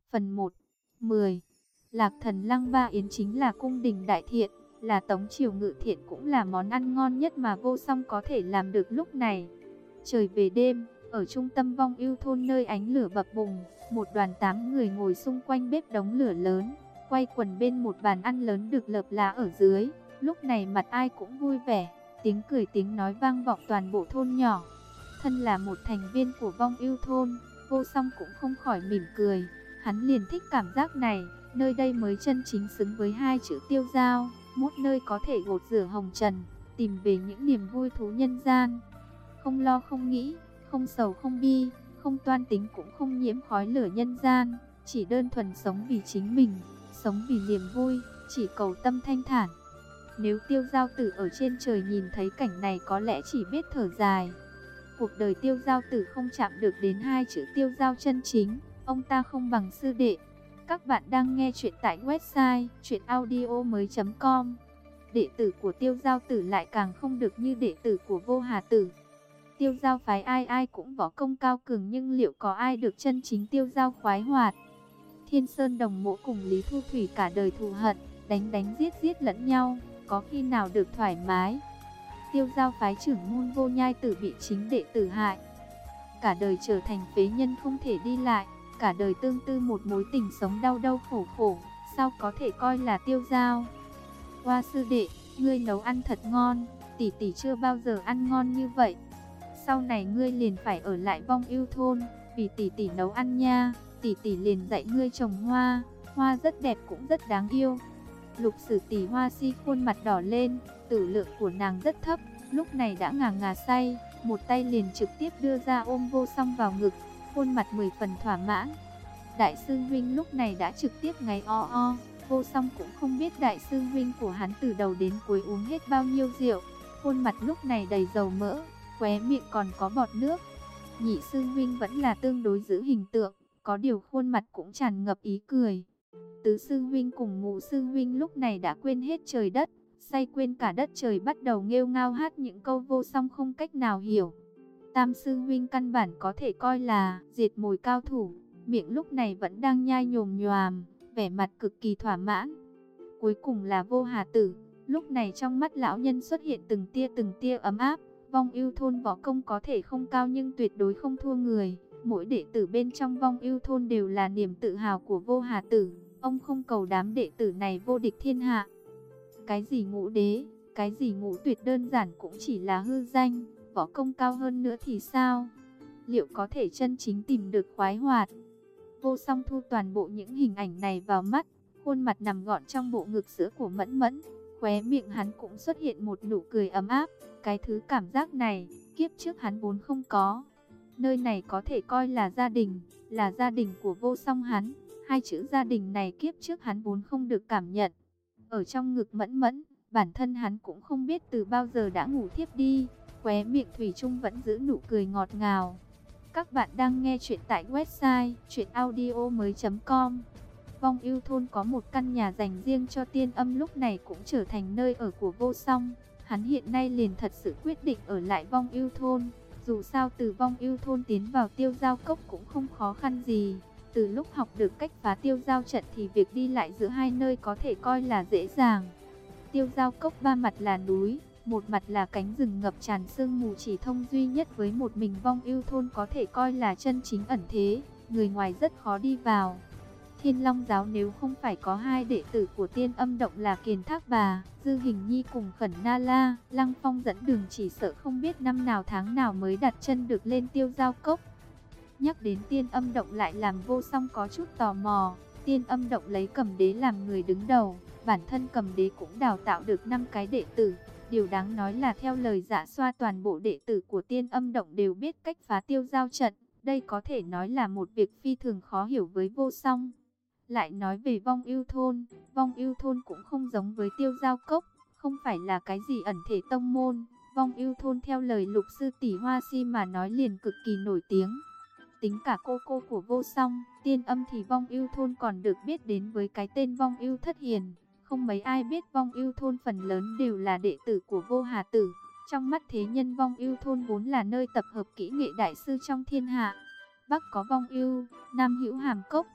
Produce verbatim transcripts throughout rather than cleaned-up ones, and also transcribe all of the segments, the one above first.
Phần một. mười. Lạc Thần Lăng Ba Yến chính là cung đình đại thiện, là tống triều ngự thiện, cũng là món ăn ngon nhất mà Vô Song có thể làm được lúc này. Trời về đêm, ở trung tâm Vong Ưu thôn nơi ánh lửa bập bùng, một đoàn tám người ngồi xung quanh bếp đống lửa lớn, quay quần bên một bàn ăn lớn được lợp lá ở dưới. Lúc này mặt ai cũng vui vẻ, tiếng cười tiếng nói vang vọng toàn bộ thôn nhỏ. Thân là một thành viên của Vong Ưu thôn, Vô Song cũng không khỏi mỉm cười. Hắn liền thích cảm giác này, nơi đây mới chân chính xứng với hai chữ tiêu dao, một nơi có thể gột rửa hồng trần, tìm về những niềm vui thú nhân gian. Không lo không nghĩ, không sầu không bi, không toan tính cũng không nhiễm khói lửa nhân gian, chỉ đơn thuần sống vì chính mình, sống vì niềm vui, chỉ cầu tâm thanh thản. Nếu Tiêu Giao Tử ở trên trời nhìn thấy cảnh này có lẽ chỉ biết thở dài. Cuộc đời Tiêu Giao Tử không chạm được đến hai chữ tiêu giao chân chính, ông ta không bằng sư đệ. Các bạn đang nghe chuyện tại website truyện audio mới chấm com. Đệ tử của Tiêu Giao Tử lại càng không được như đệ tử của Vô Hà Tử. Tiêu Giao phái ai ai cũng võ công cao cường, nhưng liệu có ai được chân chính tiêu giao khoái hoạt? Thiên Sơn Đồng Mộ cùng Lý Thu Thủy cả đời thù hận, đánh đánh giết giết lẫn nhau, có khi nào được thoải mái? Tiêu Giao phái trưởng môn Vô Nhai Tử bị chính đệ tử hại, cả đời trở thành phế nhân không thể đi lại, cả đời tương tư một mối tình sống đau đau khổ khổ, sao có thể coi là tiêu giao? Hoa sư đệ, ngươi nấu ăn thật ngon, tỷ tỷ chưa bao giờ ăn ngon như vậy. Sau này ngươi liền phải ở lại Vong Ưu thôn, vì tỷ tỷ nấu ăn nha. Tỷ tỷ liền dạy ngươi trồng hoa, hoa rất đẹp cũng rất đáng yêu. Lục Sử Tỷ Hoa Si khuôn mặt đỏ lên, tử lượng của nàng rất thấp, lúc này đã ngà ngà say, một tay liền trực tiếp đưa ra ôm Vô Song vào ngực, khuôn mặt mười phần thỏa mãn. Đại sư huynh lúc này đã trực tiếp ngáy o o, Vô Song cũng không biết đại sư huynh của hắn từ đầu đến cuối uống hết bao nhiêu rượu, khuôn mặt lúc này đầy dầu mỡ, khóe miệng còn có bọt nước. Nhị sư huynh vẫn là tương đối giữ hình tượng, có điều khuôn mặt cũng tràn ngập ý cười. Tứ sư huynh cùng ngũ sư huynh lúc này đã quên hết trời đất, say quên cả đất trời, bắt đầu nghêu ngao hát những câu Vô Song không cách nào hiểu. Tam sư huynh căn bản có thể coi là diệt mồi cao thủ, miệng lúc này vẫn đang nhai nhồm nhoàm, vẻ mặt cực kỳ thỏa mãn. Cuối cùng là Vô Hà Tử, lúc này trong mắt lão nhân xuất hiện từng tia từng tia ấm áp. Vong Ưu thôn võ công có thể không cao nhưng tuyệt đối không thua người. Mỗi đệ tử bên trong Vong Ưu thôn đều là niềm tự hào của Vô Hà Tử. Ông không cầu đám đệ tử này vô địch thiên hạ. Cái gì ngũ đế, cái gì ngũ tuyệt đơn giản cũng chỉ là hư danh. Võ công cao hơn nữa thì sao? Liệu có thể chân chính tìm được khoái hoạt? Vô Song thu toàn bộ những hình ảnh này vào mắt, khuôn mặt nằm gọn trong bộ ngực sữa của Mẫn Mẫn. Khóe miệng hắn cũng xuất hiện một nụ cười ấm áp. Cái thứ cảm giác này, kiếp trước hắn vốn không có. Nơi này có thể coi là gia đình, là gia đình của Vô Song hắn. Hai chữ gia đình này kiếp trước hắn vốn không được cảm nhận. Ở trong ngực Mẫn Mẫn, bản thân hắn cũng không biết từ bao giờ đã ngủ thiếp đi. Khóe miệng thủy chung vẫn giữ nụ cười ngọt ngào. Các bạn đang nghe chuyện tại website truyện audio mới chấm com. Vong Ưu thôn có một căn nhà dành riêng cho Tiên Âm, lúc này cũng trở thành nơi ở của Vô Song. Hắn hiện nay liền thật sự quyết định ở lại Vong Ưu thôn. Dù sao từ Vong Ưu thôn tiến vào Tiêu Giao Cốc cũng không khó khăn gì. Từ lúc học được cách phá Tiêu Giao trận thì việc đi lại giữa hai nơi có thể coi là dễ dàng. Tiêu Giao Cốc ba mặt là núi, một mặt là cánh rừng ngập tràn sương mù, chỉ thông duy nhất với một mình Vong Ưu thôn có thể coi là chân chính ẩn thế, người ngoài rất khó đi vào. Thiên Long giáo nếu không phải có hai đệ tử của Tiên Âm động là Kiền Thác Bà, Dư Hình Nhi cùng Khẩn Na La, Lăng Phong dẫn đường, chỉ sợ không biết năm nào tháng nào mới đặt chân được lên Tiêu Giao Cốc. Nhắc đến Tiên Âm động lại làm Vô Song có chút tò mò. Tiên Âm động lấy Cầm Đế làm người đứng đầu, bản thân Cầm Đế cũng đào tạo được năm cái đệ tử. Điều đáng nói là theo lời Dạ Xoa, toàn bộ đệ tử của Tiên Âm động đều biết cách phá Tiêu Giao trận. Đây có thể nói là một việc phi thường khó hiểu với Vô Song. Lại nói về Vong Ưu thôn, Vong Ưu thôn cũng không giống với Tiêu Giao Cốc, không phải là cái gì ẩn thể tông môn. Vong Ưu thôn theo lời Lục Sư Tỷ Hoa Si mà nói liền cực kỳ nổi tiếng. Tính cả cô cô của Vô Song, Tiên Âm thì Vong Ưu thôn còn được biết đến với cái tên Vong Ưu Thất Hiền. Không mấy ai biết Vong Ưu thôn phần lớn đều là đệ tử của Vô Hà Tử. Trong mắt thế nhân, Vong Ưu thôn vốn là nơi tập hợp kỹ nghệ đại sư trong thiên hạ. Bắc có Vong Ưu, Nam hữu Hàm Cốc,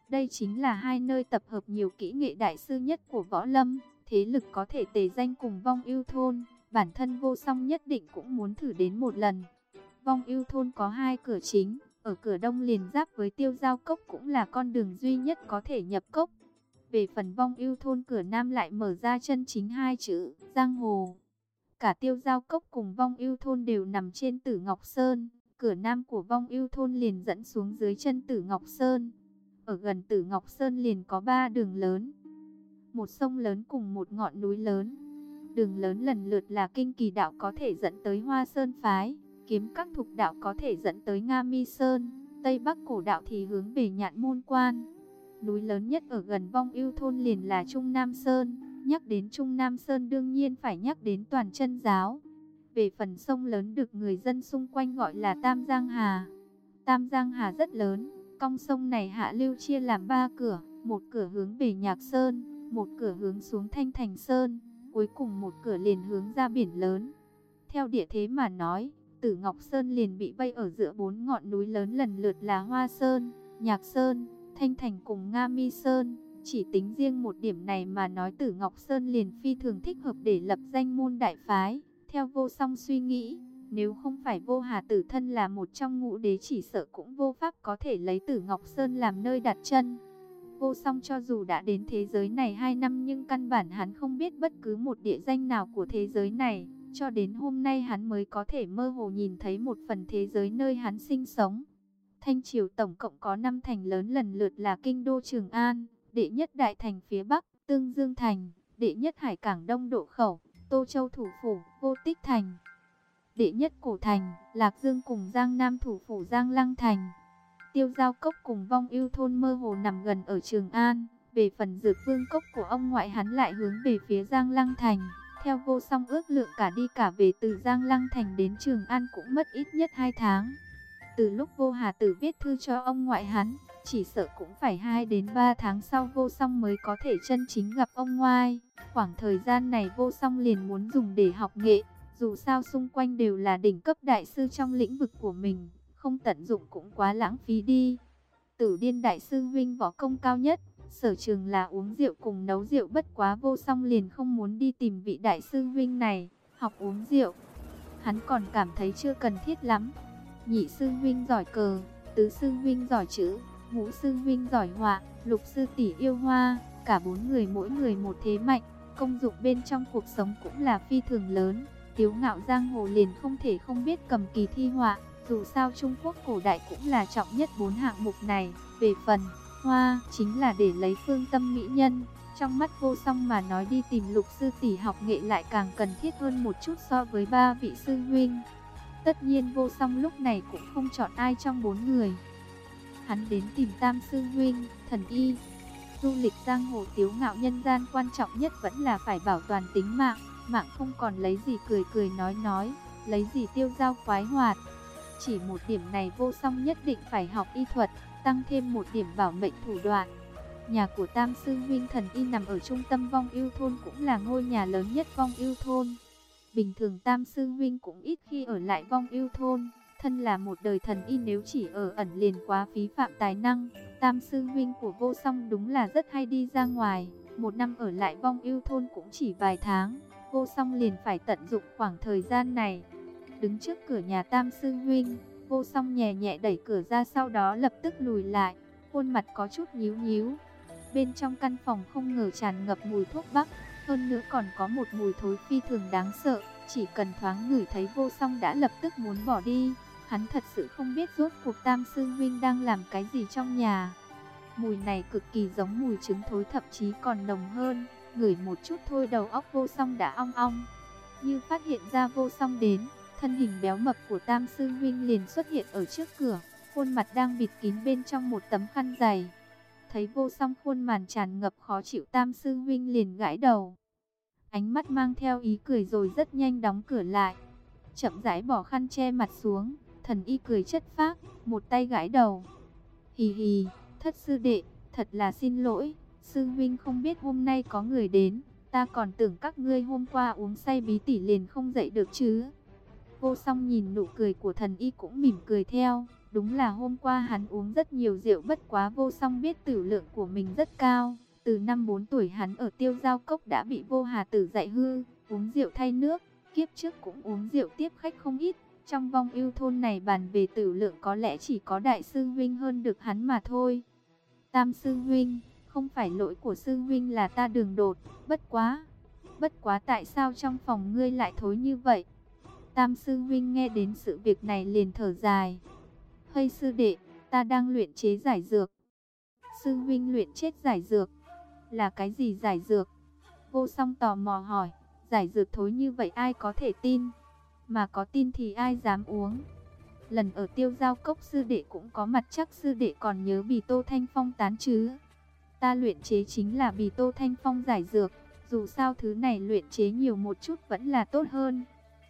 Đây chính là hai nơi tập hợp nhiều kỹ nghệ đại sư nhất của võ lâm, thế lực có thể tề danh cùng Vong Ưu thôn, bản thân Vô Song nhất định cũng muốn thử đến một lần. Vong Ưu thôn có hai cửa chính, ở cửa đông liền giáp với Tiêu Giao Cốc, cũng là con đường duy nhất có thể nhập cốc. Về phần Vong Ưu thôn cửa nam lại mở ra chân chính hai chữ giang hồ. Cả Tiêu Giao Cốc cùng Vong Ưu thôn đều nằm trên Tử Ngọc Sơn, cửa nam của Vong Ưu thôn liền dẫn xuống dưới chân Tử Ngọc Sơn. Ở gần Tử Ngọc Sơn liền có ba đường lớn, một sông lớn cùng một ngọn núi lớn. Đường lớn lần lượt là Kinh Kỳ đạo có thể dẫn tới Hoa Sơn phái, Kiếm Các Thục đạo có thể dẫn tới Nga Mi Sơn, Tây Bắc Cổ đạo thì hướng về Nhạn Môn Quan. Núi lớn nhất ở gần Vong Ưu thôn liền là Trung Nam Sơn. Nhắc đến Trung Nam Sơn đương nhiên phải nhắc đến Toàn Chân giáo. Về phần sông lớn được người dân xung quanh gọi là Tam Giang Hà. Tam Giang Hà rất lớn, cong sông này hạ lưu chia làm ba cửa, một cửa hướng về Nhạc Sơn, một cửa hướng xuống Thanh Thành Sơn, cuối cùng một cửa liền hướng ra biển lớn. Theo địa thế mà nói, Tử Ngọc Sơn liền bị vây ở giữa bốn ngọn núi lớn lần lượt là Hoa Sơn, Nhạc Sơn, Thanh Thành cùng Nga Mi Sơn. Chỉ tính riêng một điểm này mà nói, Tử Ngọc Sơn liền phi thường thích hợp để lập danh môn đại phái. Theo Vô Song suy nghĩ, nếu không phải Vô Hà Tử thân là một trong ngũ đế, chỉ sợ cũng vô pháp có thể lấy Tử Ngọc Sơn làm nơi đặt chân. Vô Song cho dù đã đến thế giới này hai năm nhưng căn bản hắn không biết bất cứ một địa danh nào của thế giới này. Cho đến hôm nay hắn mới có thể mơ hồ nhìn thấy một phần thế giới nơi hắn sinh sống. Thanh Triều tổng cộng có năm thành lớn lần lượt là Kinh đô Trường An, đệ nhất đại thành phía Bắc, Tương Dương Thành, đệ nhất hải cảng Đông Độ Khẩu, Tô Châu thủ phủ, Vô Tích Thành, đệ nhất cổ thành, Lạc Dương cùng Giang Nam thủ phủ Giang Lăng Thành. Tiêu Giao Cốc cùng Vong Ưu thôn mơ hồ nằm gần ở Trường An. Về phần Dược Vương Cốc của ông ngoại hắn lại hướng về phía Giang Lăng Thành. Theo Vô Song ước lượng cả đi cả về từ Giang Lăng Thành đến Trường An cũng mất ít nhất hai tháng. Từ lúc Vô Hà Tử viết thư cho ông ngoại hắn, chỉ sợ cũng phải hai đến ba tháng sau Vô Song mới có thể chân chính gặp ông ngoại. Khoảng thời gian này Vô Song liền muốn dùng để học nghệ, dù sao xung quanh đều là đỉnh cấp đại sư trong lĩnh vực của mình, không tận dụng cũng quá lãng phí đi. Tử Điên đại sư huynh võ công cao nhất, sở trường là uống rượu cùng nấu rượu, bất quá Vô Song liền không muốn đi tìm vị đại sư huynh này học uống rượu. Hắn còn cảm thấy chưa cần thiết lắm. Nhị sư huynh giỏi cờ, tứ sư huynh giỏi chữ, ngũ sư huynh giỏi họa, lục sư tỷ yêu hoa, cả bốn người mỗi người một thế mạnh, công dụng bên trong cuộc sống cũng là phi thường lớn. Tiếu ngạo giang hồ liền không thể không biết cầm kỳ thi họa, dù sao Trung Quốc cổ đại cũng là trọng nhất bốn hạng mục này. Về phần hoa, chính là để lấy phương tâm mỹ nhân. Trong mắt Vô Song mà nói, đi tìm lục sư tỷ học nghệ lại càng cần thiết hơn một chút so với ba vị sư huynh. Tất nhiên Vô Song lúc này cũng không chọn ai trong bốn người. Hắn đến tìm tam sư huynh, Thần Y. Du lịch giang hồ tiếu ngạo nhân gian, quan trọng nhất vẫn là phải bảo toàn tính mạng. Mạng không còn lấy gì cười cười nói nói, lấy gì tiêu dao khoái hoạt. Chỉ một điểm này Vô Song nhất định phải học y thuật, tăng thêm một điểm bảo mệnh thủ đoạn. Nhà của tam sư huynh Thần Y nằm ở trung tâm Vong Ưu thôn, cũng là ngôi nhà lớn nhất Vong Ưu thôn. Bình thường tam sư huynh cũng ít khi ở lại Vong Ưu thôn, thân là một đời thần y nếu chỉ ở ẩn liền quá phí phạm tài năng. Tam sư huynh của Vô Song đúng là rất hay đi ra ngoài, một năm ở lại Vong Ưu thôn cũng chỉ vài tháng. Vô Song liền phải tận dụng khoảng thời gian này. Đứng trước cửa nhà tam sư huynh, Vô Song nhẹ nhẹ đẩy cửa ra, sau đó lập tức lùi lại, khuôn mặt có chút nhíu nhíu. Bên trong căn phòng không ngờ tràn ngập mùi thuốc bắc, hơn nữa còn có một mùi thối phi thường đáng sợ. Chỉ cần thoáng ngửi thấy Vô Song đã lập tức muốn bỏ đi. Hắn thật sự không biết rốt cuộc tam sư huynh đang làm cái gì trong nhà. Mùi này cực kỳ giống mùi trứng thối, thậm chí còn nồng hơn. Ngửi một chút thôi đầu óc Vô Song đã ong ong. Như phát hiện ra Vô Song đến, thân hình béo mập của tam sư huynh liền xuất hiện ở trước cửa, khuôn mặt đang bịt kín bên trong một tấm khăn dày. Thấy Vô Song khuôn màn tràn ngập khó chịu, tam sư huynh liền gãi đầu, ánh mắt mang theo ý cười rồi rất nhanh đóng cửa lại, chậm rãi bỏ khăn che mặt xuống. Thần Y cười chất phác, một tay gãi đầu. Hì hì, thất sư đệ, thật là xin lỗi, sư huynh không biết hôm nay có người đến, ta còn tưởng các ngươi hôm qua uống say bí tỉ liền không dậy được chứ. Vô Song nhìn nụ cười của Thần Y cũng mỉm cười theo, Đúng là hôm qua hắn uống rất nhiều rượu, bất quá Vô Song biết tử lượng của mình rất cao. Từ năm bốn tuổi hắn ở Tiêu Giao Cốc đã bị Vô Hà Tử dạy hư, uống rượu thay nước, kiếp trước cũng uống rượu tiếp khách không ít. Trong vong ưu thôn này bàn về tử lượng có lẽ chỉ có đại sư huynh hơn được hắn mà thôi. Tam sư huynh, không phải lỗi của sư huynh là ta đường đột, bất quá. Bất quá tại sao trong phòng ngươi lại thối như vậy? Tam sư huynh nghe đến sự việc này liền thở dài. Hây sư đệ, ta đang luyện chế giải dược. Sư huynh luyện chết giải dược. Là cái gì giải dược? Vô Song tò mò hỏi. Giải dược thối như vậy ai có thể tin? Mà có tin thì ai dám uống? Lần ở Tiêu Giao Cốc sư đệ cũng có mặt, chắc sư đệ còn nhớ Bì Tô Thanh Phong tán chứ? Ta luyện chế chính là Bì Tô Thanh Phong giải dược. Dù sao thứ này luyện chế nhiều một chút vẫn là tốt hơn.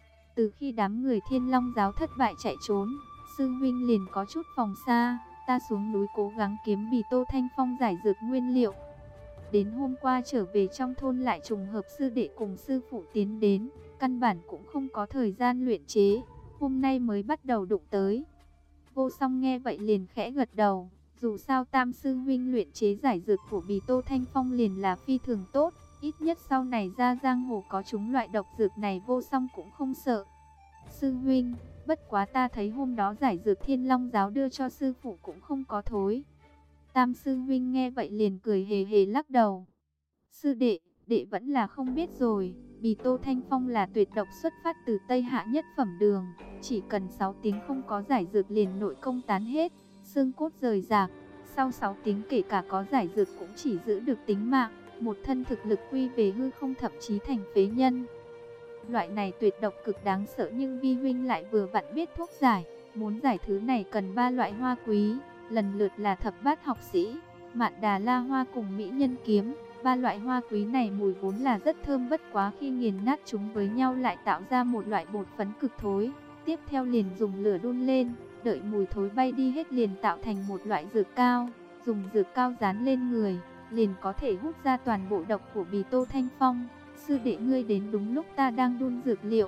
Từ khi đám người Thiên Long giáo thất bại chạy trốn, sư huynh liền có chút phòng xa. Ta xuống núi cố gắng kiếm Bì Tô Thanh Phong giải dược nguyên liệu. Đến hôm qua trở về trong thôn lại trùng hợp sư đệ cùng sư phụ tiến đến, căn bản cũng không có thời gian luyện chế, hôm nay mới bắt đầu đụng tới. Vô Song nghe vậy liền khẽ gật đầu, dù sao Tam sư huynh luyện chế giải dược của Bì Tô Thanh Phong liền là phi thường tốt, ít nhất sau này ra giang hồ có chúng loại độc dược này Vô Song cũng không sợ. Sư huynh, bất quá ta thấy hôm đó giải dược Thiên Long giáo đưa cho sư phụ cũng không có thối. Tam sư huynh nghe vậy liền cười hề hề lắc đầu. Sư đệ, đệ vẫn là không biết rồi, Bì Tô Thanh Phong là tuyệt độc xuất phát từ Tây Hạ nhất phẩm đường, chỉ cần sáu tiếng không có giải dược liền nội công tán hết, xương cốt rời rạc, sau sáu tiếng kể cả có giải dược cũng chỉ giữ được tính mạng, một thân thực lực quy về hư không, thậm chí thành phế nhân. Loại này tuyệt độc cực đáng sợ nhưng vi huynh lại vừa vặn biết thuốc giải, muốn giải thứ này cần ba loại hoa quý, lần lượt là thập bát học sĩ, Mạn Đà La Hoa cùng Mỹ Nhân Kiếm. Ba loại hoa quý này mùi vốn là rất thơm, bất quá khi nghiền nát chúng với nhau lại tạo ra một loại bột phấn cực thối. Tiếp theo liền dùng lửa đun lên, đợi mùi thối bay đi hết liền tạo thành một loại dược cao. Dùng dược cao dán lên người, liền có thể hút ra toàn bộ độc của Bì Tô Thanh Phong. Sư đệ ngươi đến đúng lúc ta đang đun dược liệu.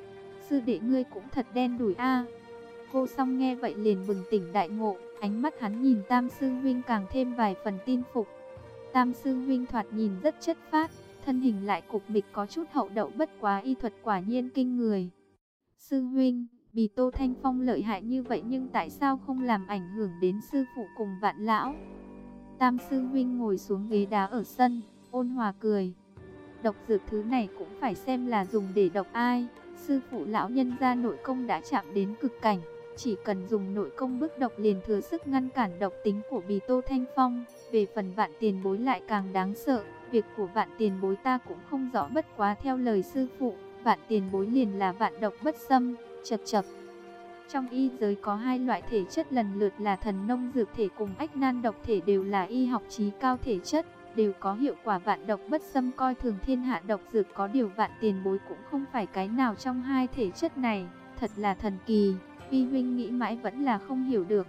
Sư đệ ngươi cũng thật đen đủi a. Vô Song nghe vậy liền bừng tỉnh đại ngộ, ánh mắt hắn nhìn Tam sư huynh càng thêm vài phần tin phục. Tam sư huynh thoạt nhìn rất chất phác, thân hình lại cục mịch có chút hậu đậu, bất quá y thuật quả nhiên kinh người. Sư huynh, Bì Tô Thanh Phong lợi hại như vậy nhưng tại sao không làm ảnh hưởng đến sư phụ cùng Vạn lão? Tam sư huynh ngồi xuống ghế đá ở sân, ôn hòa cười. Độc dược thứ này cũng phải xem là dùng để độc ai. Sư phụ lão nhân gia nội công đã chạm đến cực cảnh, chỉ cần dùng nội công bức độc liền thừa sức ngăn cản độc tính của Bì Tô Thanh Phong. Về phần Vạn tiền bối lại càng đáng sợ, việc của Vạn tiền bối ta cũng không rõ, bất quá theo lời sư phụ, Vạn tiền bối liền là vạn độc bất xâm. Chập chập. Trong y giới có hai loại thể chất lần lượt là thần nông dược thể cùng ách nan độc thể, đều là y học chí cao thể chất, đều có hiệu quả vạn độc bất xâm, coi thường thiên hạ độc dược. Có điều Vạn tiền bối cũng không phải cái nào trong hai thể chất này, thật là thần kỳ, vi huynh nghĩ mãi vẫn là không hiểu được.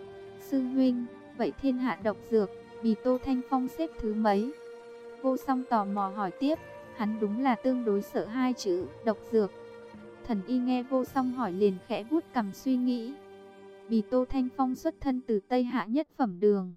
Sư huynh, vậy thiên hạ độc dược, Bì Tô Thanh Phong xếp thứ mấy? Vô Song tò mò hỏi tiếp, hắn đúng là tương đối sợ hai chữ độc dược. Thần y nghe Vô Song hỏi liền khẽ vuốt cằm suy nghĩ. Bì Tô Thanh Phong xuất thân từ Tây Hạ nhất phẩm đường,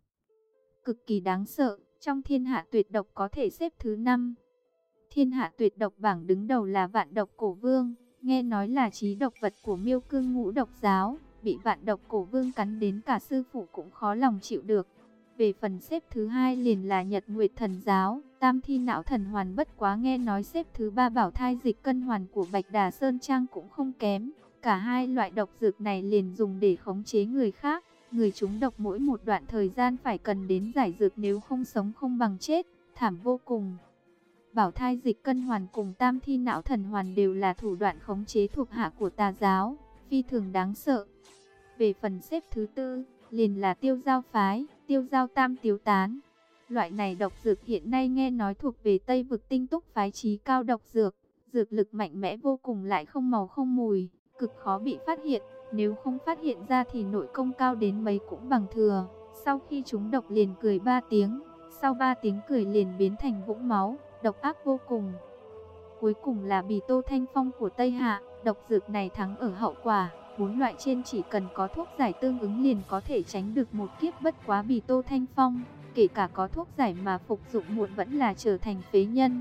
cực kỳ đáng sợ, trong thiên hạ tuyệt độc có thể xếp thứ năm. Thiên hạ tuyệt độc bảng đứng đầu là Vạn độc cổ vương, nghe nói là chí độc vật của Miêu Cương ngũ độc giáo, bị Vạn độc cổ vương cắn đến cả sư phụ cũng khó lòng chịu được. Về phần xếp thứ hai liền là Nhật Nguyệt thần giáo, Tam thi não thần hoàn, bất quá nghe nói xếp thứ ba Bảo thai dịch cân hoàn của Bạch Đà Sơn Trang cũng không kém. Cả hai loại độc dược này liền dùng để khống chế người khác, người trúng độc mỗi một đoạn thời gian phải cần đến giải dược, nếu không sống không bằng chết, thảm vô cùng. Bảo thai dịch cân hoàn cùng Tam thi não thần hoàn đều là thủ đoạn khống chế thuộc hạ của tà giáo, phi thường đáng sợ. Về phần xếp thứ tư, liền là Tiêu Giao phái, Tiêu Giao tam tiếu tán. Loại này độc dược hiện nay nghe nói thuộc về Tây vực tinh túc phái chí cao độc dược, dược lực mạnh mẽ vô cùng, lại không màu không mùi, cực khó bị phát hiện. Nếu không phát hiện ra thì nội công cao đến mấy cũng bằng thừa. Sau khi chúng độc liền cười ba tiếng, sau ba tiếng cười liền biến thành vũng máu, độc ác vô cùng. Cuối cùng là Bì Tô Thanh Phong của Tây Hạ, độc dược này thắng ở hậu quả, Bốn loại trên chỉ cần có thuốc giải tương ứng liền có thể tránh được một kiếp bất quá Bì Tô Thanh Phong. Kể cả có thuốc giải mà phục dụng muộn vẫn là trở thành phế nhân.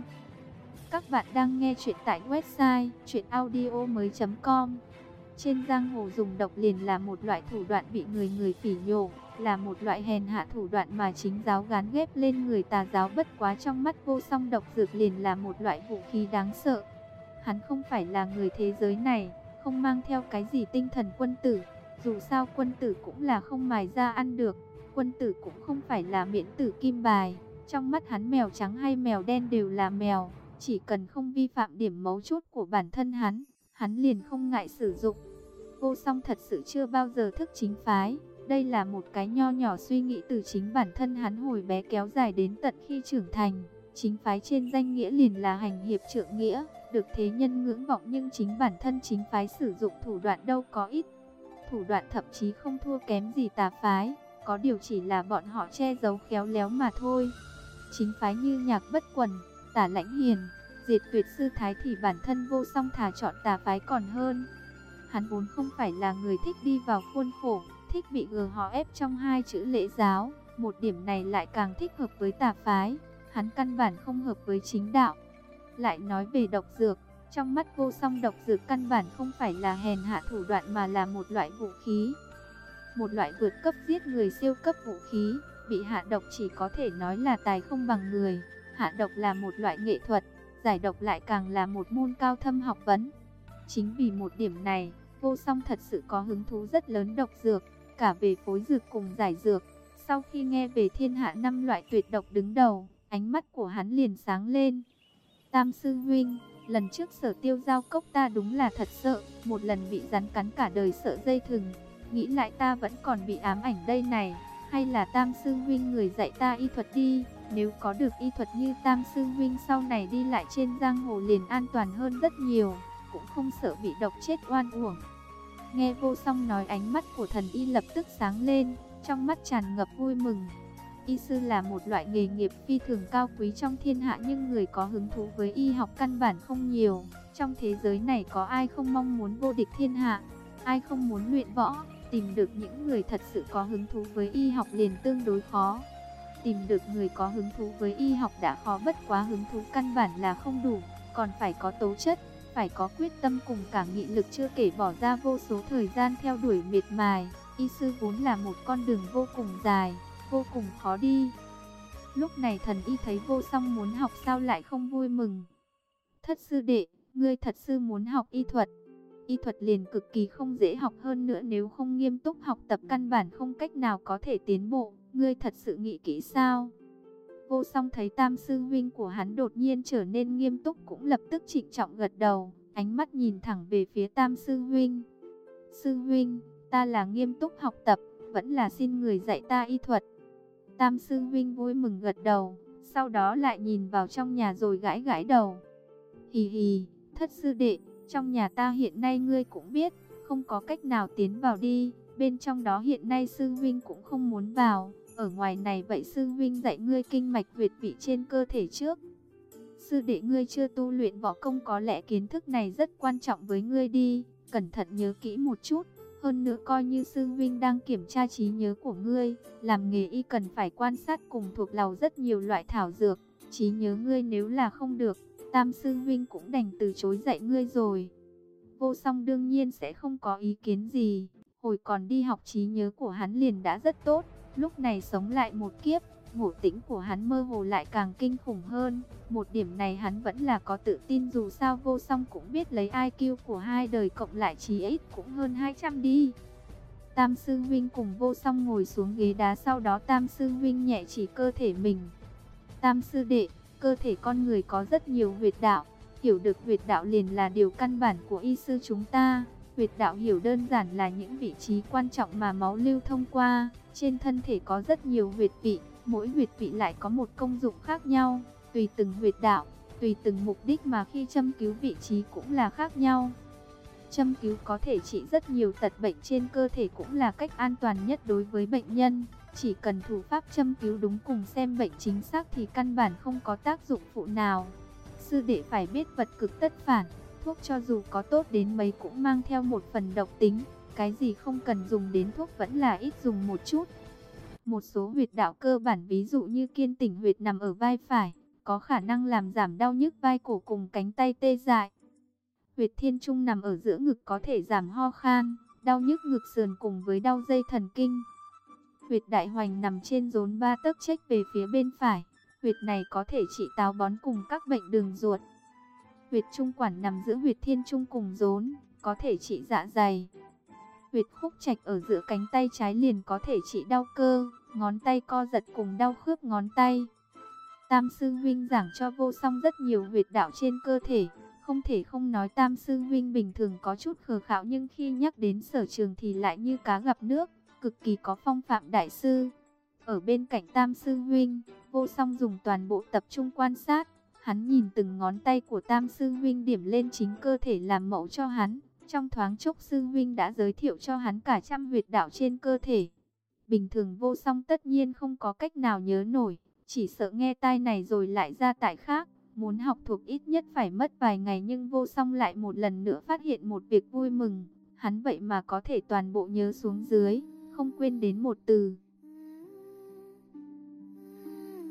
Các bạn đang nghe chuyện tại website truyện audio mới chấm com. Trên giang hồ dùng độc liền là một loại thủ đoạn bị người người phỉ nhổ, là một loại hèn hạ thủ đoạn mà chính giáo gán ghép lên người tà giáo, bất quá trong mắt Vô Song độc dược liền là một loại vũ khí đáng sợ. Hắn không phải là người thế giới này, không mang theo cái gì tinh thần quân tử, dù sao quân tử cũng là không mài ra ăn được, quân tử cũng không phải là miễn tử kim bài. Trong mắt hắn mèo trắng hay mèo đen đều là mèo, chỉ cần không vi phạm điểm mấu chốt của bản thân hắn, hắn liền không ngại sử dụng. Vô Song thật sự chưa bao giờ thức chính phái, đây là một cái nho nhỏ suy nghĩ từ chính bản thân hắn hồi bé kéo dài đến tận khi trưởng thành. Chính phái trên danh nghĩa liền là hành hiệp trượng nghĩa, được thế nhân ngưỡng vọng, nhưng chính bản thân chính phái sử dụng thủ đoạn đâu có ít. Thủ đoạn thậm chí không thua kém gì tà phái, có điều chỉ là bọn họ che giấu khéo léo mà thôi. Chính phái như Nhạc Bất Quần, Tả Lãnh Hiền, Diệt Tuyệt Sư Thái thì bản thân Vô Song thà chọn tà phái còn hơn. Hắn vốn không phải là người thích đi vào khuôn khổ, thích bị gờ họ ép trong hai chữ lễ giáo, một điểm này lại càng thích hợp với tà phái. Hắn căn bản không hợp với chính đạo. Lại nói về độc dược, trong mắt Vô Song độc dược căn bản không phải là hèn hạ thủ đoạn mà là một loại vũ khí. Một loại vượt cấp giết người siêu cấp vũ khí. Bị hạ độc chỉ có thể nói là tài không bằng người. Hạ độc là một loại nghệ thuật, giải độc lại càng là một môn cao thâm học vấn. Chính vì một điểm này, Vô Song thật sự có hứng thú rất lớn độc dược, cả về phối dược cùng giải dược. Sau khi nghe về thiên hạ năm loại tuyệt độc đứng đầu, ánh mắt của hắn liền sáng lên. Tam sư huynh, lần trước Sở Tiêu giao cốc ta đúng là thật sợ, một lần bị rắn cắn cả đời sợ dây thừng. Nghĩ lại ta vẫn còn bị ám ảnh đây này, hay là Tam sư huynh người dạy ta y thuật đi. Nếu có được y thuật như Tam sư huynh, sau này đi lại trên giang hồ liền an toàn hơn rất nhiều, cũng không sợ bị độc chết oan uổng. Nghe Vô Song nói, ánh mắt của thần y lập tức sáng lên, trong mắt tràn ngập vui mừng. Y sư là một loại nghề nghiệp phi thường cao quý trong thiên hạ, nhưng người có hứng thú với y học căn bản không nhiều. Trong thế giới này có ai không mong muốn vô địch thiên hạ, ai không muốn luyện võ, tìm được những người thật sự có hứng thú với y học liền tương đối khó. Tìm được người có hứng thú với y học đã khó, bất quá hứng thú căn bản là không đủ, còn phải có tố chất, phải có quyết tâm cùng cả nghị lực, chưa kể bỏ ra vô số thời gian theo đuổi miệt mài. Y sư vốn là một con đường vô cùng dài, vô cùng khó đi. Lúc này thần y thấy Vô Song muốn học sao lại không vui mừng. Thất sư đệ, ngươi thật sự muốn học y thuật? Y thuật liền cực kỳ không dễ học, hơn nữa nếu không nghiêm túc học tập căn bản không cách nào có thể tiến bộ. Ngươi thật sự nghĩ kỹ sao? Vô Song thấy Tam sư huynh của hắn đột nhiên trở nên nghiêm túc, cũng lập tức trịnh trọng gật đầu, ánh mắt nhìn thẳng về phía Tam sư huynh. Sư huynh, ta là nghiêm túc học tập, vẫn là xin người dạy ta y thuật. Tam sư huynh vui mừng gật đầu, sau đó lại nhìn vào trong nhà rồi gãi gãi đầu. Hì hì, thất sư đệ, trong nhà ta hiện nay ngươi cũng biết, không có cách nào tiến vào đi, bên trong đó hiện nay sư huynh cũng không muốn vào. Ở ngoài này vậy sư huynh dạy ngươi kinh mạch huyệt vị trên cơ thể trước. Sư đệ ngươi chưa tu luyện võ công, có lẽ kiến thức này rất quan trọng với ngươi đi, cẩn thận nhớ kỹ một chút. Hơn nữa coi như sư huynh đang kiểm tra trí nhớ của ngươi, làm nghề y cần phải quan sát cùng thuộc lòng rất nhiều loại thảo dược. Trí nhớ ngươi nếu là không được, Tam sư huynh cũng đành từ chối dạy ngươi rồi. Vô Song đương nhiên sẽ không có ý kiến gì, hồi còn đi học trí nhớ của hắn liền đã rất tốt. Lúc này sống lại một kiếp, ngộ tính của hắn mơ hồ lại càng kinh khủng hơn. Một điểm này hắn vẫn là có tự tin, dù sao Vô Song cũng biết lấy i kiu của hai đời cộng lại chí ít cũng hơn hai trăm đi. Tam sư huynh cùng Vô Song ngồi xuống ghế đá, sau đó Tam sư huynh nhẹ chỉ cơ thể mình. Tam sư đệ, cơ thể con người có rất nhiều huyệt đạo, hiểu được huyệt đạo liền là điều căn bản của y sư chúng ta. Huyệt đạo hiểu đơn giản là những vị trí quan trọng mà máu lưu thông qua. Trên thân thể có rất nhiều huyệt vị, mỗi huyệt vị lại có một công dụng khác nhau. Tùy từng huyệt đạo, tùy từng mục đích mà khi châm cứu vị trí cũng là khác nhau. Châm cứu có thể trị rất nhiều tật bệnh trên cơ thể, cũng là cách an toàn nhất đối với bệnh nhân. Chỉ cần thủ pháp châm cứu đúng cùng xem bệnh chính xác thì căn bản không có tác dụng phụ nào. Sư đệ phải biết vật cực tất phản, thuốc cho dù có tốt đến mấy cũng mang theo một phần độc tính. Cái gì không cần dùng đến thuốc vẫn là ít dùng một chút. Một số huyệt đạo cơ bản ví dụ như kiên tỉnh huyệt nằm ở vai phải, có khả năng làm giảm đau nhức vai cổ cùng cánh tay tê dại. Huyệt thiên trung nằm ở giữa ngực có thể giảm ho khan, đau nhức ngực sườn cùng với đau dây thần kinh. Huyệt đại hoành nằm trên rốn ba tấc chếch về phía bên phải. Huyệt này có thể trị táo bón cùng các bệnh đường ruột. Huyệt trung quản nằm giữa huyệt thiên trung cùng rốn, có thể trị dạ dày. Huyệt khúc trạch ở giữa cánh tay trái liền có thể trị đau cơ, ngón tay co giật cùng đau khớp ngón tay. Tam sư huynh giảng cho Vô Song rất nhiều huyệt đạo trên cơ thể. Không thể không nói Tam sư huynh bình thường có chút khờ khạo, nhưng khi nhắc đến sở trường thì lại như cá gặp nước, cực kỳ có phong phạm đại sư. Ở bên cạnh Tam sư huynh, Vô Song dùng toàn bộ tập trung quan sát. Hắn nhìn từng ngón tay của Tam sư huynh điểm lên chính cơ thể làm mẫu cho hắn. Trong thoáng chốc sư huynh đã giới thiệu cho hắn cả trăm huyệt đạo trên cơ thể. Bình thường Vô Song tất nhiên không có cách nào nhớ nổi, chỉ sợ nghe tai này rồi lại ra tại khác. Muốn học thuộc ít nhất phải mất vài ngày, nhưng Vô Song lại một lần nữa phát hiện một việc vui mừng. Hắn vậy mà có thể toàn bộ nhớ xuống dưới, không quên đến một từ.